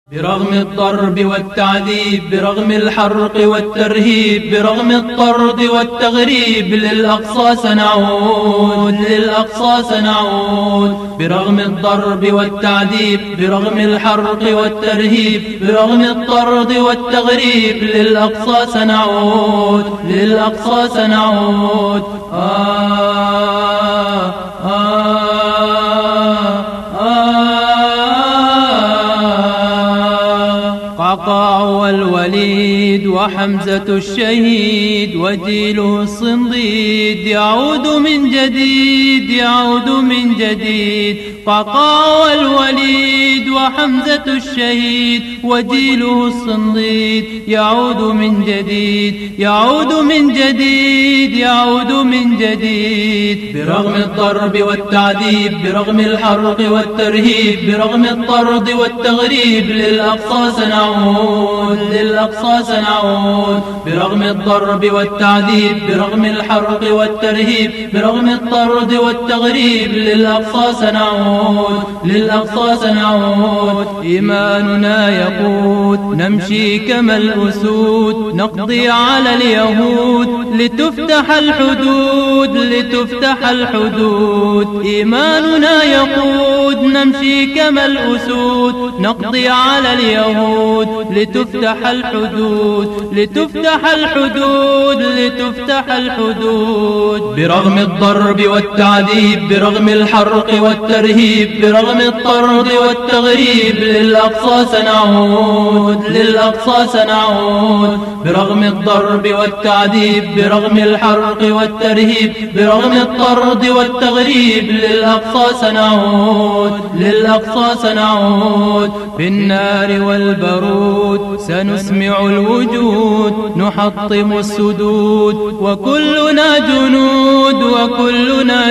برغم الضرب والتعذيب، برغم الحرق والترهيب، برغم الطرد والتغريب، للأقصى سنعود، للأقصى سنعود. برغم الضرب والتعذيب، برغم الحرق والترهيب، برغم الطرد والتغريب، للأقصى سنعود، للأقصى سنعود. قعقاع والوليد وحمزة الشهيد وجيله الصنديد يعود من جديد، يعود من جديد. قعقاع والوليد وحمزة الشهيد وجيله الصنديد يعود من جديد، يعود من جديد، يعود من جديد. برغم الضرب والتعذيب، برغم الحرق والترهيب، برغم الطرد والتغريب، للأقصى سنعود، للأقصى سنعود. برغم الضرب والتعذيب، برغم الحرق والترهيب، برغم الطرد والتغريب، للأقصى سنعود، للأقصى سنعود. إيماننا يقود نمشي كما الأسود، نقضي على اليهود لتفتح الحدود، لتفتح الحدود. إيماننا يقود نمشي كما الأسود، نقضي على اليهود لتفتح الحدود، لتفتح الحدود، لتفتح الحدود. برغم الضرب والتعذيب، برغم الحرق والترهيب، برغم الطرد والتغريب، للأقصى سنعود، للأقصى سنعود. برغم الضرب والتعذيب، برغم الحرق والترهيب، برغم الطرد والتغريب، للأقصى سنعود، للأقصى سنعود. بالنار والبرود سنسمع الوجود، نحطم السدود وكلنا جنود، وكلنا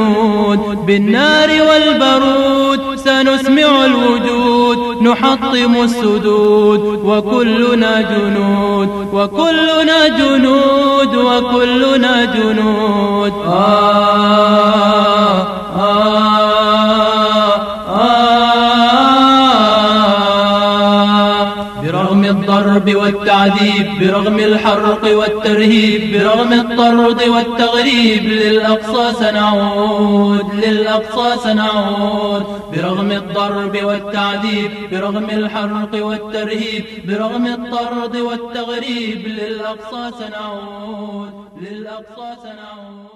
جنود. بالنار والبرود سنسمع الوجود، نحطم السدود وكلنا جنود، وكلنا جنود، وكلنا جنود. برغم الضرب والتعذيب، برغم الحرق والترهيب، برغم الطرد والتغريب، للأقصى سنعود، للأقصى سنعود. برغم الضرب والتعذيب، برغم الحرق والترهيب، برغم الطرد والتغريب، للأقصى سنعود، للأقصى سنعود.